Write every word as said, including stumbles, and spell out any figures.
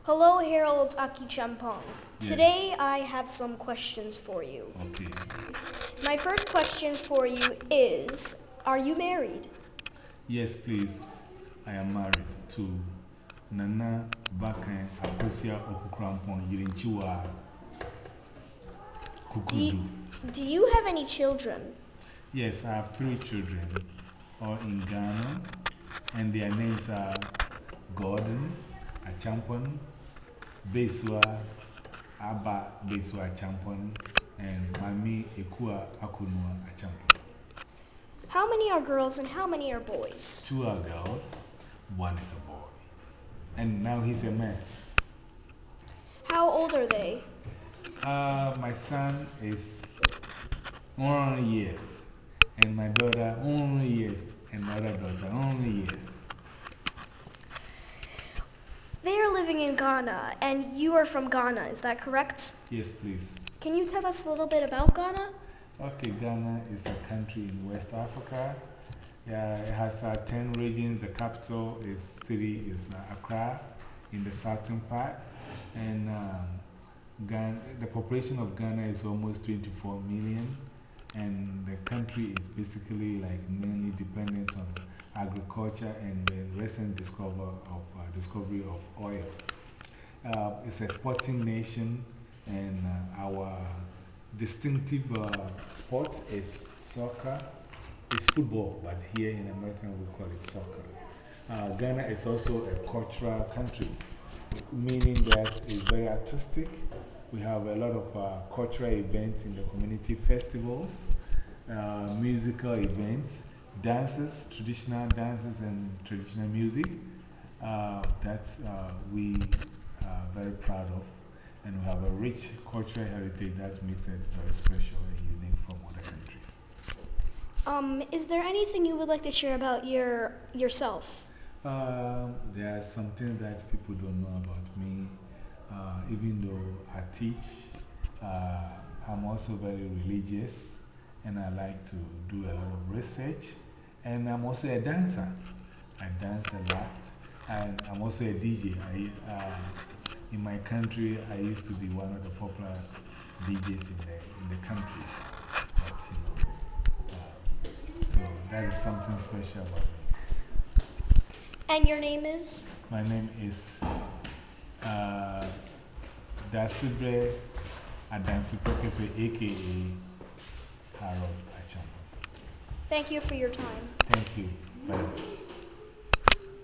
Hello, Harold Aki Champong. Yes. Today I have some questions for you. Okay. My first question for you is, are you married? Yes, please. I am married to Nana Bakan Akosia Okukrampon Yirinchiwa Do Kukudu. you, do you have any children? Yes, I have three children, all in Ghana, and their names are Gordon Achampon, Beswa Abba Beswa Achampon, and Mami Ekua Akunua Achampon. How many are girls and how many are boys? Two are girls, one is a boy. And now he's a man. How old are they? Uh, my son is only years, and my daughter only years, and my other daughter only years. They are living in Ghana, and you are from Ghana, is that correct? Yes, please. Can you tell us a little bit about Ghana? Okay, Ghana is a country in West Africa. Yeah, it has uh, ten regions. The capital is city is uh, Accra in the southern part, and um, Ghana, the population of Ghana is almost twenty-four million, and the country is basically like mainly dependent on agriculture and the recent discover of, uh, discovery of oil. Uh, it's a sporting nation, and uh, our distinctive uh, sport is soccer. It's football, but here in America we call it soccer. Uh, Ghana is also a cultural country, meaning that it's very artistic. We have a lot of uh, cultural events in the community festivals, uh, musical events, dances, traditional dances, and traditional music uh, that uh, we are very proud of. And we have a rich cultural heritage that makes it very special and unique from other countries. Um, is there anything you would like to share about your, yourself? Um, there are some things that people don't know about me. Uh, even though I teach, uh, I'm also very religious, and I like to do a lot of research. And I'm also a dancer. I dance a lot. And I'm also a D J. I, uh, in my country, I used to be one of the popular D Js in the, in the country. But, you know, uh, so that is something special about me. And your name is? My name is uh, Dasibre Adansipekese, aka Harold Achambo. Thank you for your time. Thank you very much.